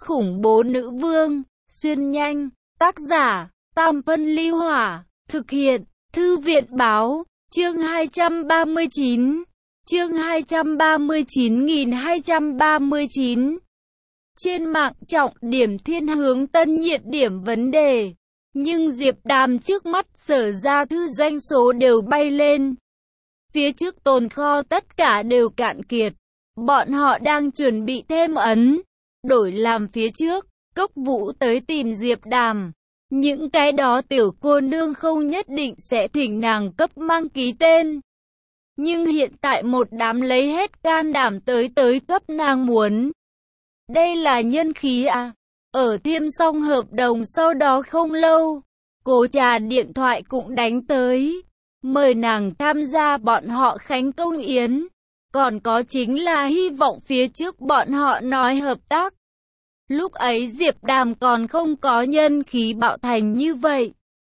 khủng bố nữ vương, xuyên nhanh, tác giả, Tam Phân Ly Hỏa, thực hiện, Thư viện Báo, chương 239, chương 239.239. Trên mạng trọng điểm thiên hướng tân nhiệt điểm vấn đề, nhưng Diệp Đàm trước mắt Sở Ra Thư doanh số đều bay lên. Phía trước tồn kho tất cả đều cạn kiệt, bọn họ đang chuẩn bị thêm ấn, đổi làm phía trước. Cốc Vũ tới tìm Diệp Đàm, những cái đó tiểu cô nương không nhất định sẽ thỉnh nàng cấp mang ký tên. Nhưng hiện tại một đám lấy hết can đảm tới cấp nàng muốn. Đây là nhân khí à? Ở thêm xong hợp đồng sau đó không lâu, Cố Trà điện thoại cũng đánh tới, mời nàng tham gia bọn họ khánh công yến. Còn có chính là hy vọng phía trước bọn họ nói hợp tác. Lúc ấy Diệp Đàm còn không có nhân khí bạo thành như vậy.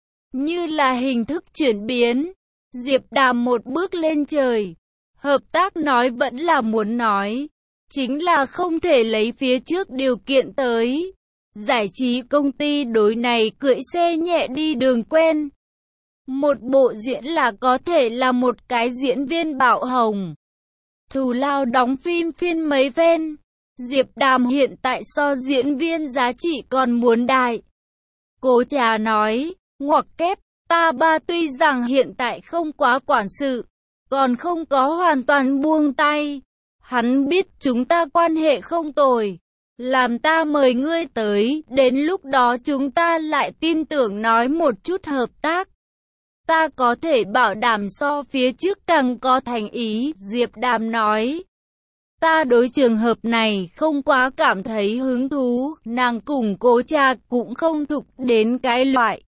Như là hình thức chuyển biến, Diệp Đàm một bước lên trời. Hợp tác nói vẫn là muốn nói, chính là không thể lấy phía trước điều kiện tới. Giải trí công ty đối này cưỡi xe nhẹ đi đường quen. Một bộ diễn là có thể là một cái diễn viên bạo hồng. Thù lao đóng phim phiên mấy ven. Diệp Đàm hiện tại so diễn viên giá trị còn muốn đại. Cố Trà nói, ngoặc kép, ta ba tuy rằng hiện tại không quá quản sự, còn không có hoàn toàn buông tay. Hắn biết chúng ta quan hệ không tồi, làm ta mời ngươi tới, đến lúc đó chúng ta lại tin tưởng nói một chút hợp tác. Ta có thể bảo đảm so phía trước càng có thành ý, Diệp Đàm nói. Ta đối trường hợp này không quá cảm thấy hứng thú, nàng cùng Cố Trà cũng không thuộc đến cái loại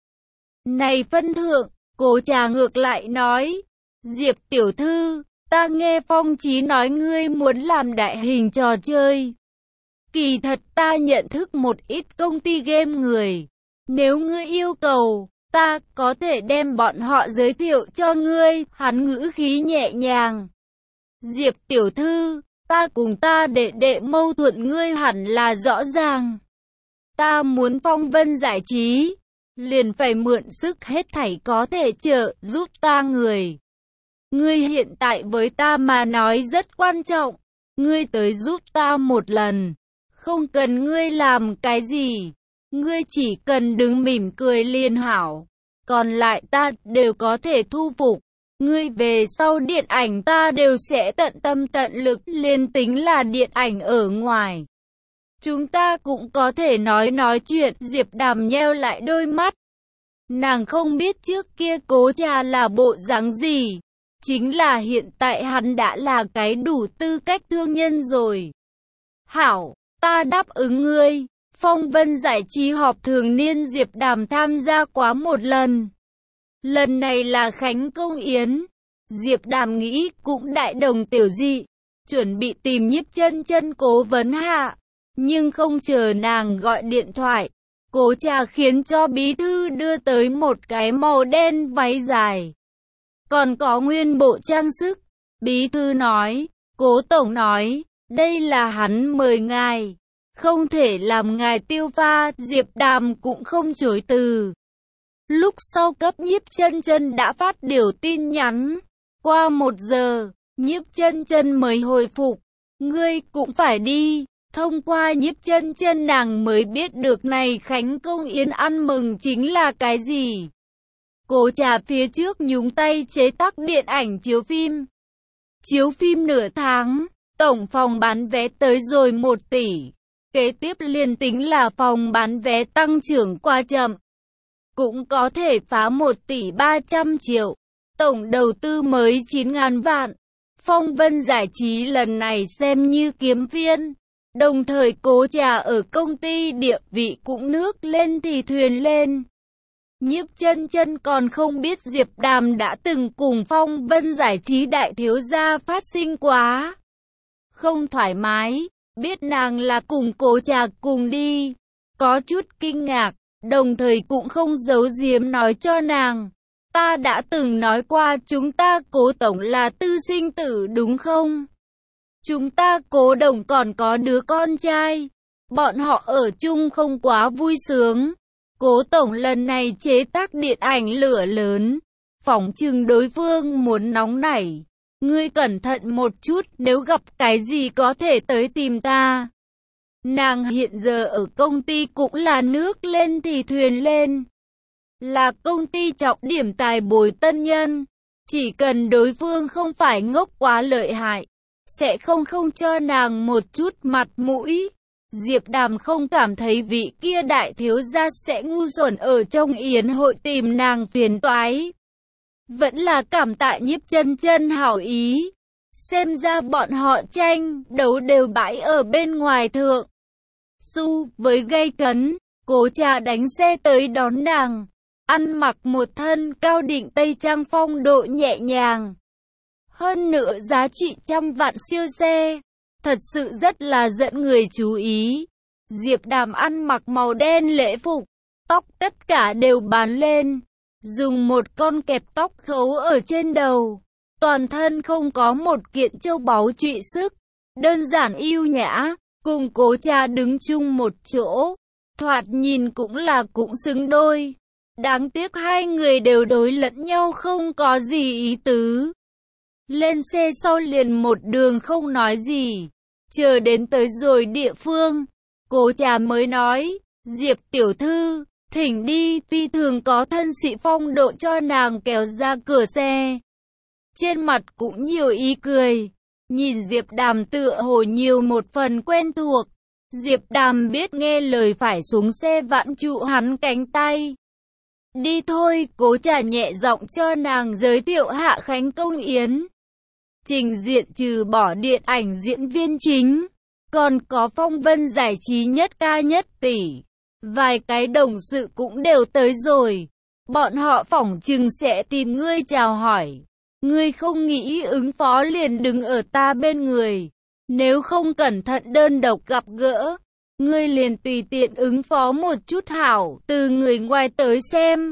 này phân thượng. Cố Trà ngược lại nói, Diệp tiểu thư, ta nghe Phong Chí nói ngươi muốn làm đại hình trò chơi. Kỳ thật ta nhận thức một ít công ty game người, nếu ngươi yêu cầu, ta có thể đem bọn họ giới thiệu cho ngươi. Hắn ngữ khí nhẹ nhàng. Diệp tiểu thư, ta cùng ta đệ đệ mâu thuẫn ngươi hẳn là rõ ràng. Ta muốn Phong Vân giải trí, liền phải mượn sức hết thảy có thể trợ giúp ta người. Ngươi hiện tại với ta mà nói rất quan trọng, ngươi tới giúp ta một lần, không cần ngươi làm cái gì, ngươi chỉ cần đứng mỉm cười liền hảo, còn lại ta đều có thể thu phục. Ngươi về sau điện ảnh ta đều sẽ tận tâm tận lực, liền tính là điện ảnh ở ngoài. Chúng ta cũng có thể nói chuyện. Diệp Đàm nheo lại đôi mắt. Nàng không biết trước kia Cố Trà là bộ dáng gì. Chính là hiện tại hắn đã là cái đủ tư cách thương nhân rồi. Hảo, ta đáp ứng ngươi. Phong Vân giải trí họp thường niên Diệp Đàm tham gia quá một lần. Lần này là khánh công yến. Diệp Đàm nghĩ cũng đại đồng tiểu dị, chuẩn bị tìm Nhiếp Chân Chân cố vấn hạ. Nhưng không chờ nàng gọi điện thoại, Cố Trà khiến cho bí thư đưa tới một cái màu đen váy dài. Còn có nguyên bộ trang sức. Bí thư nói, Cố tổng nói, đây là hắn mời ngài, không thể làm ngài tiêu pha. Diệp Đàm cũng không chối từ. Lúc sau cấp Nhiếp Chân Chân đã phát điều tin nhắn. Qua 1 giờ, Nhiếp Chân Chân mới hồi phục. Ngươi cũng phải đi. Thông qua Nhiếp Chân Chân nàng mới biết được này khánh công yến ăn mừng chính là cái gì. Cố Trà phía trước nhúng tay chế tác điện ảnh chiếu phim. Chiếu phim nửa tháng, tổng phòng bán vé tới rồi 1 tỷ. Kế tiếp liền tính là phòng bán vé tăng trưởng quá chậm, cũng có thể phá 1 tỷ 300 triệu. Tổng đầu tư mới 9.000 vạn. Phong Vân giải trí lần này xem như kiếm viên. Đồng thời Cố Trà ở công ty địa vị cũng nước lên thì thuyền lên. Nhiếp Chân Chân còn không biết Diệp Đàm đã từng cùng Phong Vân giải trí đại thiếu gia phát sinh quá không thoải mái. Biết nàng là cùng Cố Trà cùng đi, có chút kinh ngạc, đồng thời cũng không giấu giếm nói cho nàng. Ta đã từng nói qua chúng ta Cố tổng là tư sinh tử đúng không? Chúng ta Cố đồng còn có đứa con trai. bọn họ ở chung không quá vui sướng. Cố tổng lần này chế tác điện ảnh lửa lớn, phỏng chừng đối phương muốn nóng nảy. Ngươi cẩn thận một chút, nếu gặp cái gì có thể tới tìm ta. Nàng hiện giờ ở công ty cũng là nước lên thì thuyền lên. Là công ty trọng điểm tài bồi tân nhân. Chỉ cần đối phương không phải ngốc quá lợi hại, sẽ không cho nàng một chút mặt mũi. Diệp Đàm không cảm thấy vị kia đại thiếu gia sẽ ngu xuẩn ở trong yến hội tìm nàng phiền toái. Vẫn là cảm tạ Nhiếp Chân Chân hảo ý. Xem ra bọn họ tranh đấu đều bãi ở bên ngoài thượng. Su với gây cấn, Cố Trà đánh xe tới đón nàng. Ăn mặc một thân cao định tây trang phong độ nhẹ nhàng. Hơn nữa giá trị trăm vạn siêu xe. Thật sự rất là dẫn người chú ý. Diệp Đàm ăn mặc màu đen lễ phục. Tóc tất cả đều bán lên. Dùng một con kẹp tóc khấu ở trên đầu. Toàn thân không có một kiện châu báu trụy sức. Đơn giản yêu nhã. Cùng Cố Trà đứng chung một chỗ. Thoạt nhìn cũng xứng đôi. Đáng tiếc hai người đều đối lẫn nhau không có gì ý tứ. Lên xe sau liền một đường không nói gì. Chờ đến tới rồi địa phương, Cố Trà mới nói, Diệp tiểu thư, thỉnh đi, phi thường có thân sĩ phong độ cho nàng kéo ra cửa xe. Trên mặt cũng nhiều ý cười, nhìn Diệp Đàm tựa hồ nhiều một phần quen thuộc. Diệp Đàm biết nghe lời phải xuống xe vãn trụ hắn cánh tay. Đi thôi, Cố Trà nhẹ giọng cho nàng giới thiệu Hạ Khánh công yến. Trình diện trừ bỏ điện ảnh diễn viên chính, còn có Phong Vân giải trí nhất ca nhất tỷ. Vài cái đồng sự cũng đều tới rồi. Bọn họ phỏng chừng sẽ tìm ngươi chào hỏi. Ngươi không nghĩ ứng phó liền đứng ở ta bên người. Nếu không cẩn thận đơn độc gặp gỡ, ngươi liền tùy tiện ứng phó một chút hảo, từ người ngoài tới xem.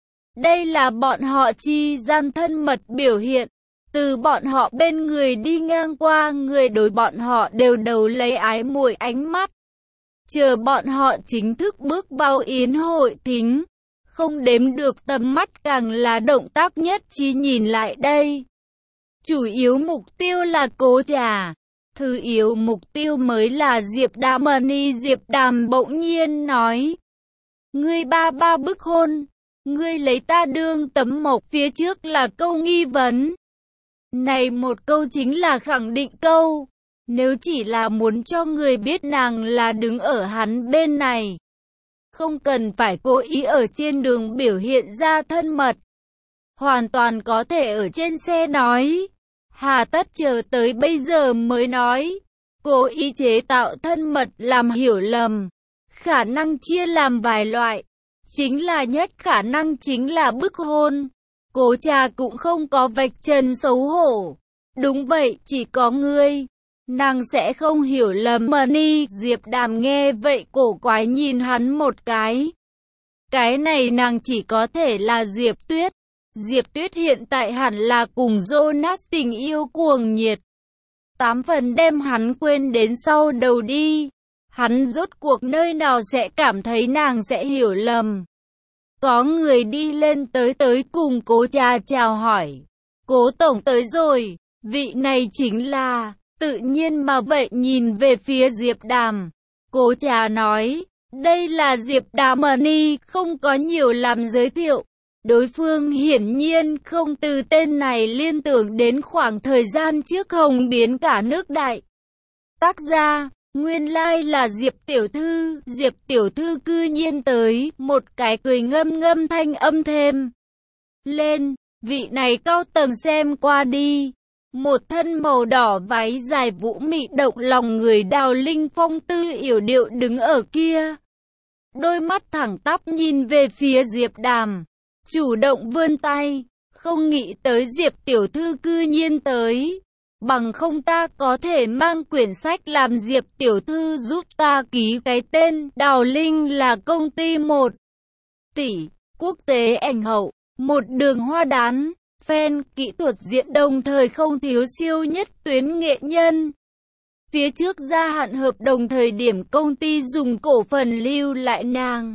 Đây là bọn họ chi gian thân mật biểu hiện. Từ bọn họ bên người đi ngang qua, người đối bọn họ đều đầu lấy ái mùi ánh mắt. Chờ bọn họ chính thức bước vào yến hội thính, không đếm được tầm mắt càng là động tác nhất trí nhìn lại đây. Chủ yếu mục tiêu là Cố Trà, thứ yếu mục tiêu mới là Diệp Đàm. Diệp Đàm bỗng nhiên nói, ngươi ba bức hôn, ngươi lấy ta đương tấm mộc, phía trước là câu nghi vấn. Này một câu chính là khẳng định câu. Nếu chỉ là muốn cho người biết nàng là đứng ở hắn bên này, không cần phải cố ý ở trên đường biểu hiện ra thân mật. Hoàn toàn có thể ở trên xe nói. Hà tất chờ tới bây giờ mới nói. Cố ý chế tạo thân mật làm hiểu lầm. Khả năng chia làm vài loại. Chính là nhất khả năng chính là bức hôn. Cố Trà cũng không có vạch trần xấu hổ. Đúng vậy, chỉ có ngươi. Nàng sẽ không hiểu lầm. Diệp Đàm nghe vậy cổ quái nhìn hắn một cái. Cái này nàng chỉ có thể là Diệp Tuyết. Diệp Tuyết hiện tại hẳn là cùng Jonas tình yêu cuồng nhiệt. 8 phần đem hắn quên đến sau đầu đi. Hắn rốt cuộc nơi nào sẽ cảm thấy nàng sẽ hiểu lầm. Có người đi lên tới cùng Cố Trà chào hỏi. Cố tổng tới rồi, vị này chính là, tự nhiên mà vậy nhìn về phía Diệp Đàm. Cố Trà nói, đây là Diệp Đàm. Không có nhiều làm giới thiệu. Đối phương hiển nhiên không từ tên này liên tưởng đến khoảng thời gian trước hồng biến cả nước đại. Tác gia, nguyên lai là Diệp tiểu thư. Diệp tiểu thư cư nhiên tới, một cái cười ngâm thanh âm thêm lên, vị này cao tầng xem qua đi. Một thân màu đỏ váy dài vũ mị động lòng người, Đào Linh phong tư yểu điệu đứng ở kia. Đôi mắt thẳng tắp nhìn về phía Diệp Đàm, chủ động vươn tay, không nghĩ tới Diệp tiểu thư cư nhiên tới. Bằng không ta có thể mang quyển sách làm Diệp tiểu thư giúp ta ký cái tên. Đào Linh là công ty 1 tỷ, quốc tế ảnh hậu, một đường hoa đán, fan, kỹ thuật diễn đồng thời không thiếu siêu nhất tuyến nghệ nhân. Phía trước gia hạn hợp đồng thời điểm công ty dùng cổ phần lưu lại nàng.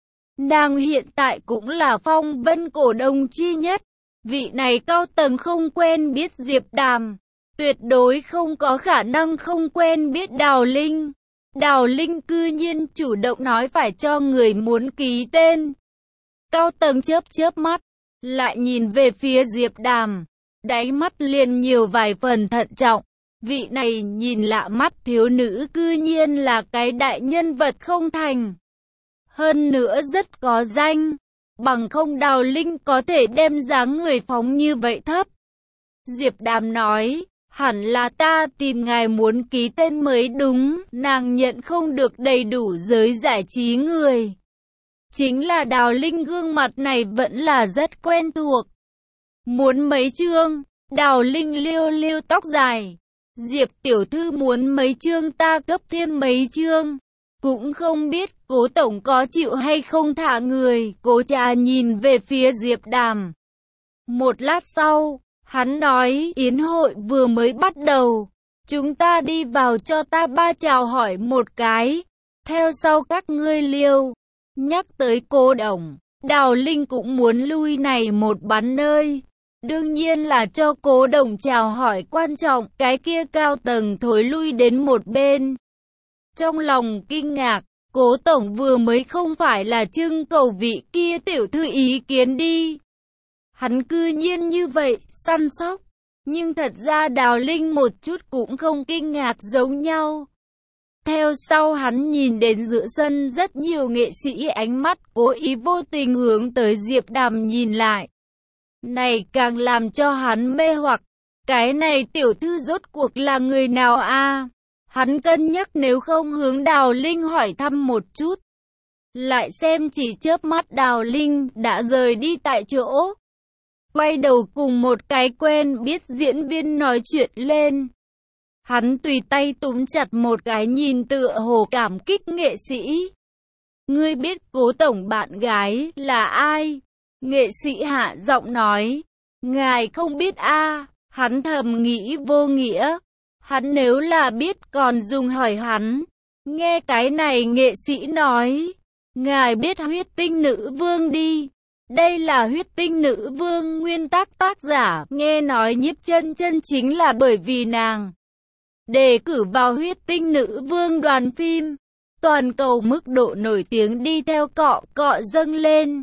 Nàng hiện tại cũng là Phong Vân cổ đông chi nhất. Vị này cao tầng không quen biết Diệp Đàm, tuyệt đối không có khả năng không quen biết Đào Linh. Đào Linh cư nhiên chủ động nói phải cho người muốn ký tên. Cao tầng chớp chớp mắt, lại nhìn về phía Diệp Đàm, đáy mắt liền nhiều vài phần thận trọng. Vị này nhìn lạ mắt thiếu nữ cư nhiên là cái đại nhân vật không thành. Hơn nữa rất có danh, bằng không Đào Linh có thể đem dáng người phóng như vậy thấp. Diệp Đàm nói, hẳn là ta tìm ngài muốn ký tên mới đúng, nàng nhận không được đầy đủ giới giải trí người. Chính là Đào Linh gương mặt này vẫn là rất quen thuộc. Muốn mấy chương, Đào Linh liêu liêu tóc dài. Diệp tiểu thư muốn mấy chương ta cấp thêm mấy chương. Cũng không biết Cố tổng có chịu hay không thả người. Cố Trà nhìn về phía Diệp Đàm. Một lát sau, hắn nói yến hội vừa mới bắt đầu. Chúng ta đi vào cho ta ba chào hỏi một cái. Theo sau các ngươi liêu. Nhắc tới Cố đồng, Đào Linh cũng muốn lui này một bắn nơi. Đương nhiên là cho Cố đồng chào hỏi quan trọng, cái kia cao tầng thối lui đến một bên. Trong lòng kinh ngạc, Cố tổng vừa mới không phải là trưng cầu vị kia tiểu thư ý kiến đi. Hắn cư nhiên như vậy, săn sóc. Nhưng thật ra Đào Linh một chút cũng không kinh ngạc giống nhau. Theo sau hắn nhìn đến giữa sân rất nhiều nghệ sĩ ánh mắt cố ý vô tình hướng tới Diệp Đàm nhìn lại. Này càng làm cho hắn mê hoặc. Cái này tiểu thư rốt cuộc là người nào a? Hắn cân nhắc nếu không hướng Đào Linh hỏi thăm một chút. Lại xem chỉ chớp mắt Đào Linh đã rời đi tại chỗ. Quay đầu cùng một cái quen biết diễn viên nói chuyện lên. Hắn tùy tay túm chặt một cái nhìn tựa hồ cảm kích nghệ sĩ. Ngươi biết Cố tổng bạn gái là ai? Nghệ sĩ hạ giọng nói. Ngài không biết a? Hắn thầm nghĩ vô nghĩa. Hắn nếu là biết còn dùng hỏi hắn. Nghe cái này nghệ sĩ nói. Ngài biết Huyết Tinh Nữ Vương đi. Đây là Huyết Tinh Nữ Vương nguyên tác giả. Nghe nói Nhiếp Chân Chân chính là bởi vì nàng đề cử vào Huyết Tinh Nữ Vương đoàn phim. Toàn cầu mức độ nổi tiếng đi theo cọ dâng lên.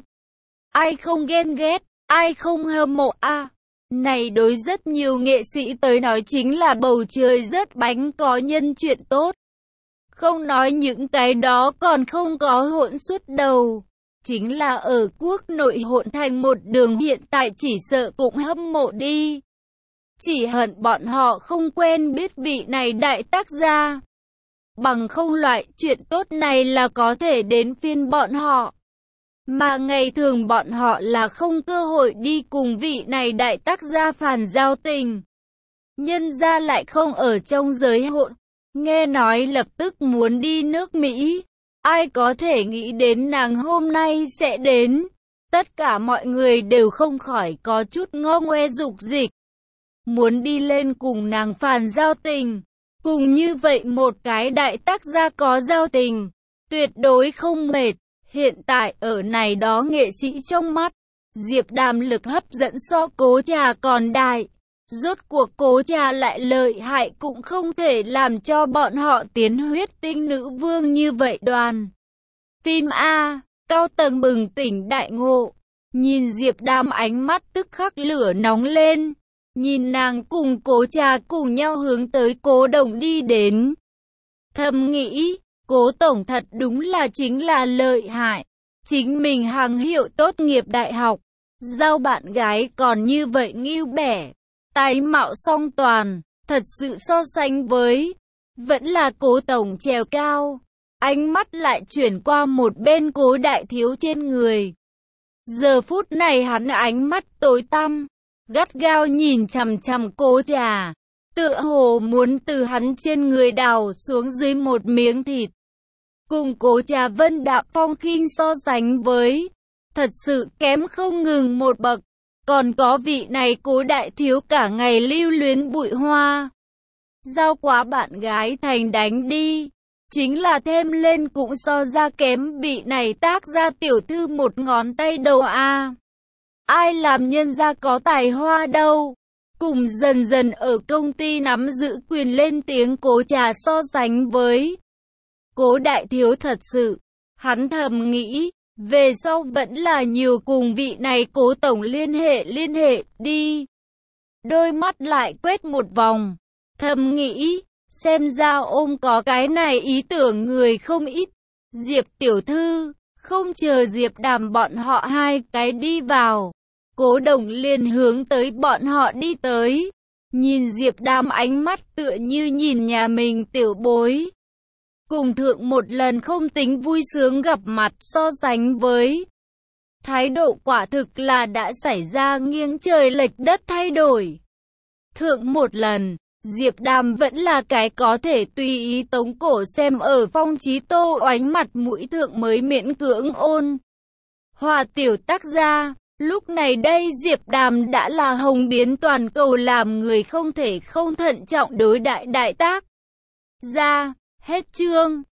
Ai không ghen ghét, ai không hâm mộ a? Này đối rất nhiều nghệ sĩ tới nói chính là bầu trời rớt bánh có nhân chuyện tốt. Không nói những cái đó còn không có hỗn suốt đầu. Chính là ở quốc nội hỗn thành một đường hiện tại chỉ sợ cũng hâm mộ đi. Chỉ hận bọn họ không quen biết vị này đại tác gia. Bằng không loại chuyện tốt này là có thể đến phiên bọn họ. Mà ngày thường bọn họ là không cơ hội đi cùng vị này đại tác gia phản giao tình. Nhân gia lại không ở trong giới hỗn. Nghe nói lập tức muốn đi nước Mỹ. Ai có thể nghĩ đến nàng hôm nay sẽ đến. Tất cả mọi người đều không khỏi có chút ngô ngoe dục dịch. Muốn đi lên cùng nàng phản giao tình. Cùng như vậy một cái đại tác gia có giao tình. Tuyệt đối không mệt. Hiện tại ở này đó nghệ sĩ trong mắt. Diệp Đàm lực hấp dẫn so Cố Trà còn đại. Rốt cuộc Cố Trà lại lợi hại cũng không thể làm cho bọn họ tiến Huyết Tinh Nữ Vương như vậy đoàn. Phim A, cao tầng bừng tỉnh đại ngộ. Nhìn Diệp Đàm ánh mắt tức khắc lửa nóng lên. Nhìn nàng cùng Cố Trà cùng nhau hướng tới Cố đồng đi đến. Thầm nghĩ, Cố tổng thật đúng là chính là lợi hại. Chính mình hàng hiệu tốt nghiệp đại học. Giao bạn gái còn như vậy nghêu bẻ. Tài mạo song toàn, thật sự so sánh với. Vẫn là Cố tổng trèo cao. Ánh mắt lại chuyển qua một bên Cố đại thiếu trên người. Giờ phút này hắn ánh mắt tối tăm. Gắt gao nhìn chằm chằm Cố Trà. Tựa hồ muốn từ hắn trên người đào xuống dưới một miếng thịt. Cùng Cố Trà Vân Đạm Phong khinh so sánh với. Thật sự kém không ngừng một bậc. Còn có vị này Cố đại thiếu cả ngày lưu luyến bụi hoa. Giao quá bạn gái thành đánh đi. Chính là thêm lên cũng so ra kém bị này tác ra tiểu thư một ngón tay đầu a. Ai làm nhân gia có tài hoa đâu. Cùng dần dần ở công ty nắm giữ quyền lên tiếng Cố Trà so sánh với Cố đại thiếu thật sự. Hắn thầm nghĩ, về sau vẫn là nhiều cùng vị này Cố tổng liên hệ đi. Đôi mắt lại quét một vòng, thầm nghĩ, xem ra ôm có cái này ý tưởng người không ít. Diệp tiểu thư, không chờ Diệp Đàm bọn họ hai cái đi vào, Cố Đồng liền hướng tới bọn họ đi tới. Nhìn Diệp Đàm ánh mắt tựa như nhìn nhà mình tiểu bối. Cùng thượng một lần không tính vui sướng gặp mặt so sánh với. Thái độ quả thực là đã xảy ra nghiêng trời lệch đất thay đổi. Thượng một lần, Diệp Đàm vẫn là cái có thể tùy ý tống cổ xem ở Phong Chí Tô oánh mặt mũi thượng mới miễn cưỡng ôn hòa tiểu tác gia. Lúc này đây Diệp Đàm đã là hồng biến toàn cầu, làm người không thể không thận trọng đối đại tác gia. Hết chương.